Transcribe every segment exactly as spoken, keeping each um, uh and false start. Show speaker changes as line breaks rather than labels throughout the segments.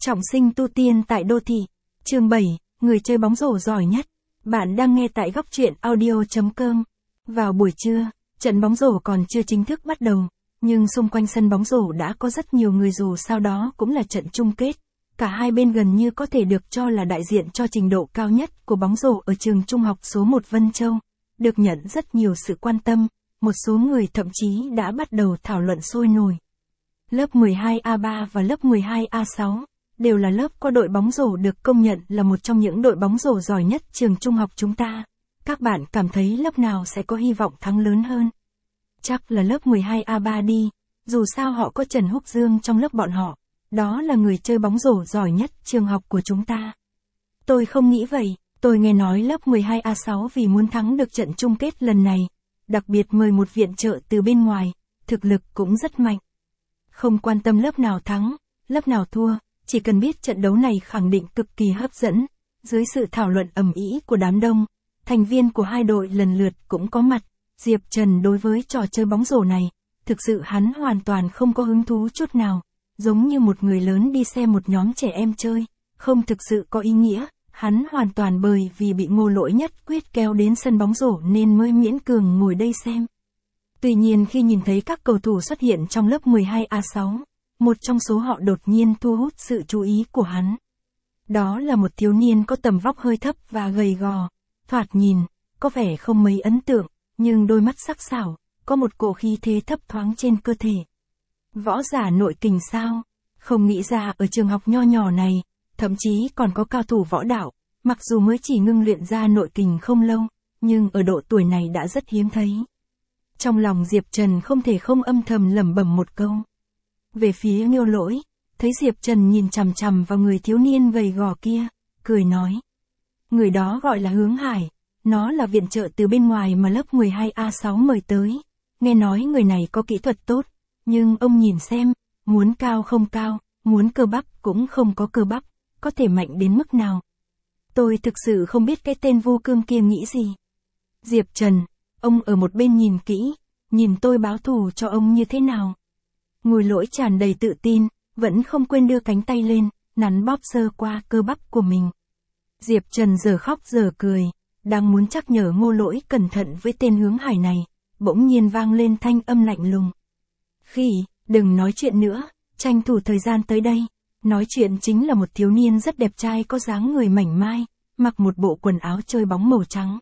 Trọng sinh tu tiên tại đô thị. Chương bảy, người chơi bóng rổ giỏi nhất. Bạn đang nghe tại góc truyện audio chấm com. Vào buổi trưa, trận bóng rổ còn chưa chính thức bắt đầu, nhưng xung quanh sân bóng rổ đã có rất nhiều người, dù sao đó cũng là trận chung kết. Cả hai bên gần như có thể được cho là đại diện cho trình độ cao nhất của bóng rổ ở trường trung học số một Vân Châu, được nhận rất nhiều sự quan tâm, một số người thậm chí đã bắt đầu thảo luận sôi nổi. Lớp mười hai A ba và lớp mười hai A sáu đều là lớp có đội bóng rổ được công nhận là một trong những đội bóng rổ giỏi nhất trường trung học chúng ta. Các bạn cảm thấy lớp nào sẽ có hy vọng thắng lớn hơn? Chắc là lớp mười hai A ba đi, dù sao họ có Trần Húc Dương trong lớp bọn họ, đó là người chơi bóng rổ giỏi nhất trường học của chúng ta. Tôi không nghĩ vậy, tôi nghe nói lớp mười hai A sáu vì muốn thắng được trận chung kết lần này, đặc biệt mời một viện trợ từ bên ngoài, thực lực cũng rất mạnh. Không quan tâm lớp nào thắng, lớp nào thua, chỉ cần biết trận đấu này khẳng định cực kỳ hấp dẫn. Dưới sự thảo luận ầm ĩ của đám đông, thành viên của hai đội lần lượt cũng có mặt. Diệp Trần đối với trò chơi bóng rổ này, thực sự hắn hoàn toàn không có hứng thú chút nào, giống như một người lớn đi xem một nhóm trẻ em chơi, không thực sự có ý nghĩa. Hắn hoàn toàn bởi vì bị Ngô Lỗi nhất quyết kéo đến sân bóng rổ nên mới miễn cường ngồi đây xem. Tuy nhiên khi nhìn thấy các cầu thủ xuất hiện trong lớp mười hai A sáu, một trong số họ đột nhiên thu hút sự chú ý của hắn. Đó là một thiếu niên có tầm vóc hơi thấp và gầy gò, thoạt nhìn, có vẻ không mấy ấn tượng, nhưng đôi mắt sắc sảo, có một cổ khí thế thấp thoáng trên cơ thể. Võ giả nội kình sao? Không nghĩ ra ở trường học nho nhỏ này, thậm chí còn có cao thủ võ đạo, mặc dù mới chỉ ngưng luyện ra nội kình không lâu, nhưng ở độ tuổi này đã rất hiếm thấy. Trong lòng Diệp Trần không thể không âm thầm lẩm bẩm một câu. Về phía Ngô Lỗi, thấy Diệp Trần nhìn chằm chằm vào người thiếu niên gầy gò kia, cười nói. Người đó gọi là Hướng Hải, nó là viện trợ từ bên ngoài mà lớp mười hai A sáu mời tới. Nghe nói người này có kỹ thuật tốt, nhưng ông nhìn xem, muốn cao không cao, muốn cơ bắp cũng không có cơ bắp, có thể mạnh đến mức nào. Tôi thực sự không biết cái tên vô cương kia nghĩ gì. Diệp Trần, ông ở một bên nhìn kỹ, nhìn tôi báo thù cho ông như thế nào. Ngô Lỗi tràn đầy tự tin, vẫn không quên đưa cánh tay lên, nắn bóp sơ qua cơ bắp của mình. Diệp Trần giờ khóc giờ cười, đang muốn nhắc nhở Ngô Lỗi cẩn thận với tên Hướng Hải này, bỗng nhiên vang lên thanh âm lạnh lùng. Khỉ, đừng nói chuyện nữa, tranh thủ thời gian tới đây. Nói chuyện chính là một thiếu niên rất đẹp trai có dáng người mảnh mai, mặc một bộ quần áo chơi bóng màu trắng.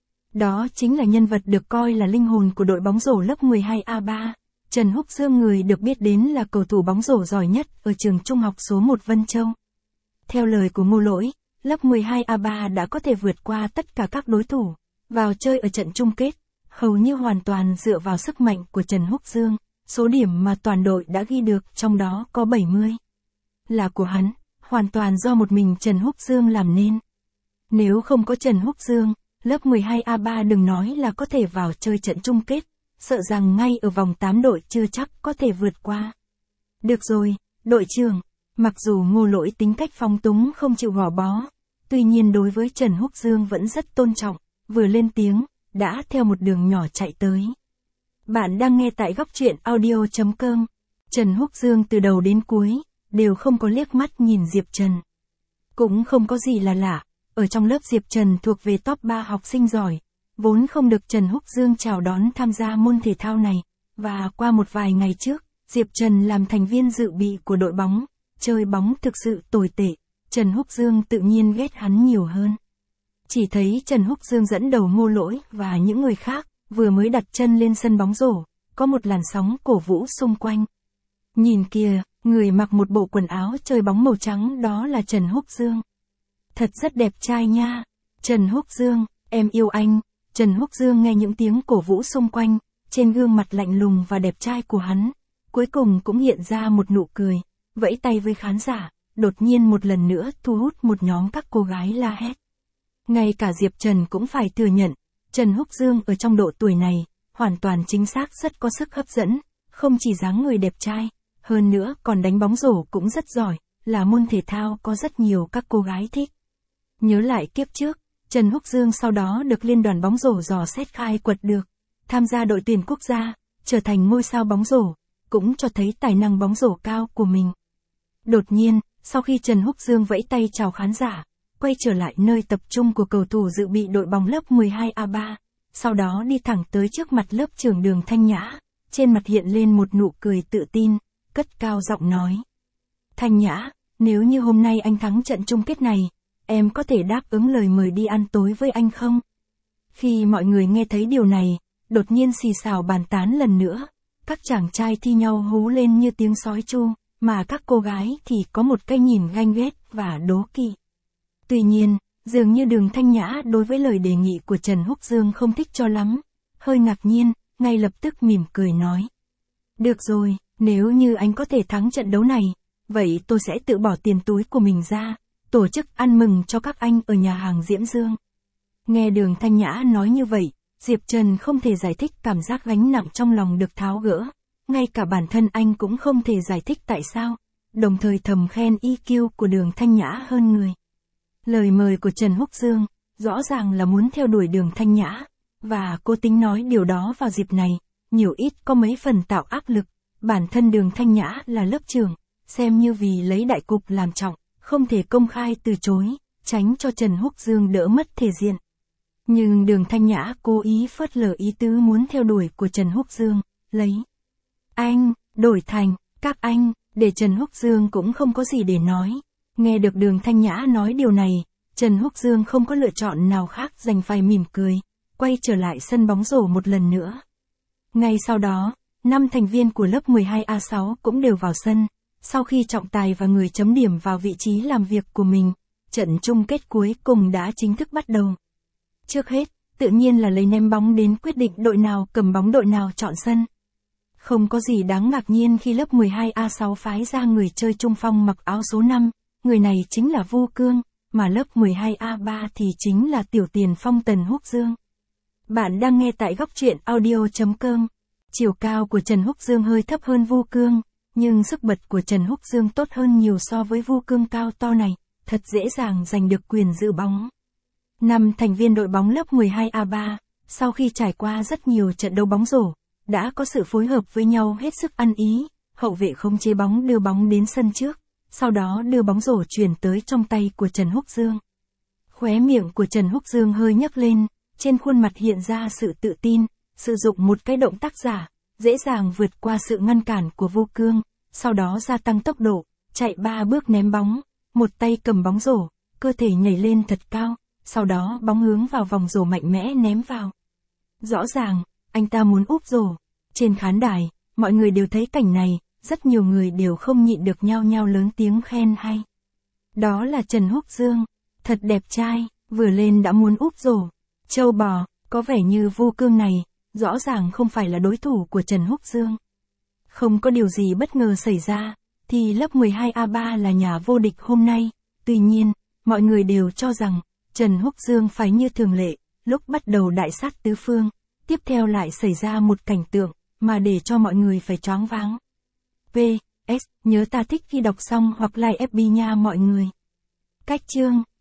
Đó chính là nhân vật được coi là linh hồn của đội bóng rổ lớp mười hai A ba. Trần Húc Dương, người được biết đến là cầu thủ bóng rổ giỏi nhất ở trường trung học số một Vân Châu. Theo lời của Ngô Lỗi, lớp mười hai A ba đã có thể vượt qua tất cả các đối thủ, vào chơi ở trận chung kết, hầu như hoàn toàn dựa vào sức mạnh của Trần Húc Dương. Số điểm mà toàn đội đã ghi được trong đó có bảy mươi. Là của hắn, hoàn toàn do một mình Trần Húc Dương làm nên. Nếu không có Trần Húc Dương, lớp mười hai A ba đừng nói là có thể vào chơi trận chung kết, sợ rằng ngay ở vòng tám đội chưa chắc có thể vượt qua. Được rồi, đội trưởng, mặc dù Ngô Lỗi tính cách phóng túng không chịu gò bó, tuy nhiên đối với Trần Húc Dương vẫn rất tôn trọng, vừa lên tiếng, đã theo một đường nhỏ chạy tới. Bạn đang nghe tại góc truyện audio chấm com. Trần Húc Dương từ đầu đến cuối, đều không có liếc mắt nhìn Diệp Trần. Cũng không có gì là lạ, ở trong lớp Diệp Trần thuộc về top ba học sinh giỏi, vốn không được Trần Húc Dương chào đón tham gia môn thể thao này, và qua một vài ngày trước, Diệp Trần làm thành viên dự bị của đội bóng, chơi bóng thực sự tồi tệ, Trần Húc Dương tự nhiên ghét hắn nhiều hơn. Chỉ thấy Trần Húc Dương dẫn đầu Ngô Lỗi và những người khác, vừa mới đặt chân lên sân bóng rổ, có một làn sóng cổ vũ xung quanh. Nhìn kìa, người mặc một bộ quần áo chơi bóng màu trắng đó là Trần Húc Dương. Thật rất đẹp trai nha. Trần Húc Dương, em yêu anh. Trần Húc Dương nghe những tiếng cổ vũ xung quanh, trên gương mặt lạnh lùng và đẹp trai của hắn, cuối cùng cũng hiện ra một nụ cười, vẫy tay với khán giả, đột nhiên một lần nữa thu hút một nhóm các cô gái la hét. Ngay cả Diệp Trần cũng phải thừa nhận, Trần Húc Dương ở trong độ tuổi này, hoàn toàn chính xác rất có sức hấp dẫn, không chỉ dáng người đẹp trai, hơn nữa còn đánh bóng rổ cũng rất giỏi, là môn thể thao có rất nhiều các cô gái thích. Nhớ lại kiếp trước, Trần Húc Dương sau đó được Liên đoàn bóng rổ dò xét khai quật được, tham gia đội tuyển quốc gia, trở thành ngôi sao bóng rổ, cũng cho thấy tài năng bóng rổ cao của mình. Đột nhiên, Sau khi Trần Húc Dương vẫy tay chào khán giả, quay trở lại nơi tập trung của cầu thủ dự bị đội bóng lớp mười hai A ba, sau đó đi thẳng tới trước mặt lớp trưởng Đường Thanh Nhã, trên mặt hiện lên một nụ cười tự tin, cất cao giọng nói. Thanh Nhã, nếu như hôm nay anh thắng trận chung kết này, em có thể đáp ứng lời mời đi ăn tối với anh không? Khi mọi người nghe thấy điều này, đột nhiên xì xào bàn tán lần nữa, các chàng trai thi nhau hú lên như tiếng sói chu, mà các cô gái thì có một cái nhìn ganh ghét và đố kỵ. Tuy nhiên, dường như Đường Thanh Nhã đối với lời đề nghị của Trần Húc Dương không thích cho lắm, hơi ngạc nhiên, ngay lập tức mỉm cười nói. Được rồi, nếu như anh có thể thắng trận đấu này, vậy tôi sẽ tự bỏ tiền túi của mình ra, tổ chức ăn mừng cho các anh ở nhà hàng Diễm Dương. Nghe Đường Thanh Nhã nói như vậy, Diệp Trần không thể giải thích cảm giác gánh nặng trong lòng được tháo gỡ, ngay cả bản thân anh cũng không thể giải thích tại sao, đồng thời thầm khen i kiu của Đường Thanh Nhã hơn người. Lời mời của Trần Húc Dương, rõ ràng là muốn theo đuổi Đường Thanh Nhã, và cô tính nói điều đó vào dịp này, nhiều ít có mấy phần tạo áp lực, bản thân Đường Thanh Nhã là lớp trưởng, xem như vì lấy đại cục làm trọng, không thể công khai từ chối, tránh cho Trần Húc Dương đỡ mất thể diện. Nhưng Đường Thanh Nhã cố ý phớt lờ ý tứ muốn theo đuổi của Trần Húc Dương, lấy anh, đổi thành, các anh, để Trần Húc Dương cũng không có gì để nói. Nghe được Đường Thanh Nhã nói điều này, Trần Húc Dương không có lựa chọn nào khác đành phải mỉm cười, quay trở lại sân bóng rổ một lần nữa. Ngay sau đó, năm thành viên của lớp mười hai A sáu cũng đều vào sân, sau khi trọng tài và người chấm điểm vào vị trí làm việc của mình, trận chung kết cuối cùng đã chính thức bắt đầu. Trước hết, tự nhiên là lấy ném bóng đến quyết định đội nào cầm bóng đội nào chọn sân. Không có gì đáng ngạc nhiên khi lớp mười hai A sáu phái ra người chơi trung phong mặc áo số năm, người này chính là Vu Cương, mà lớp mười hai A ba thì chính là tiểu tiền phong Trần Húc Dương. Bạn đang nghe tại góc truyện audio chấm com. Chiều cao của Trần Húc Dương hơi thấp hơn Vu Cương, nhưng sức bật của Trần Húc Dương tốt hơn nhiều so với Vu Cương cao to này, thật dễ dàng giành được quyền giữ bóng. Năm thành viên đội bóng lớp mười hai A ba, sau khi trải qua rất nhiều trận đấu bóng rổ, đã có sự phối hợp với nhau hết sức ăn ý, hậu vệ khống chế bóng đưa bóng đến sân trước, sau đó đưa bóng rổ chuyển tới trong tay của Trần Húc Dương. Khóe miệng của Trần Húc Dương hơi nhấc lên, trên khuôn mặt hiện ra sự tự tin, sử dụng một cái động tác giả, dễ dàng vượt qua sự ngăn cản của Vu Cương, sau đó gia tăng tốc độ, chạy ba bước ném bóng, một tay cầm bóng rổ, cơ thể nhảy lên thật cao, sau đó bóng hướng vào vòng rổ mạnh mẽ ném vào. Rõ ràng, anh ta muốn úp rổ. Trên khán đài, mọi người đều thấy cảnh này, rất nhiều người đều không nhịn được nhao nhao lớn tiếng khen hay. Đó là Trần Húc Dương, thật đẹp trai, vừa lên đã muốn úp rổ. Châu bò, có vẻ như Vu Cương này, rõ ràng không phải là đối thủ của Trần Húc Dương. Không có điều gì bất ngờ xảy ra, thì lớp mười hai A ba là nhà vô địch hôm nay, tuy nhiên, mọi người đều cho rằng, Trần Húc Dương phải như thường lệ, lúc bắt đầu đại sát tứ phương, tiếp theo lại xảy ra một cảnh tượng, mà để cho mọi người phải choáng váng. pê ét, nhớ ta thích khi đọc xong hoặc like ép bê nha mọi người. Cách chương.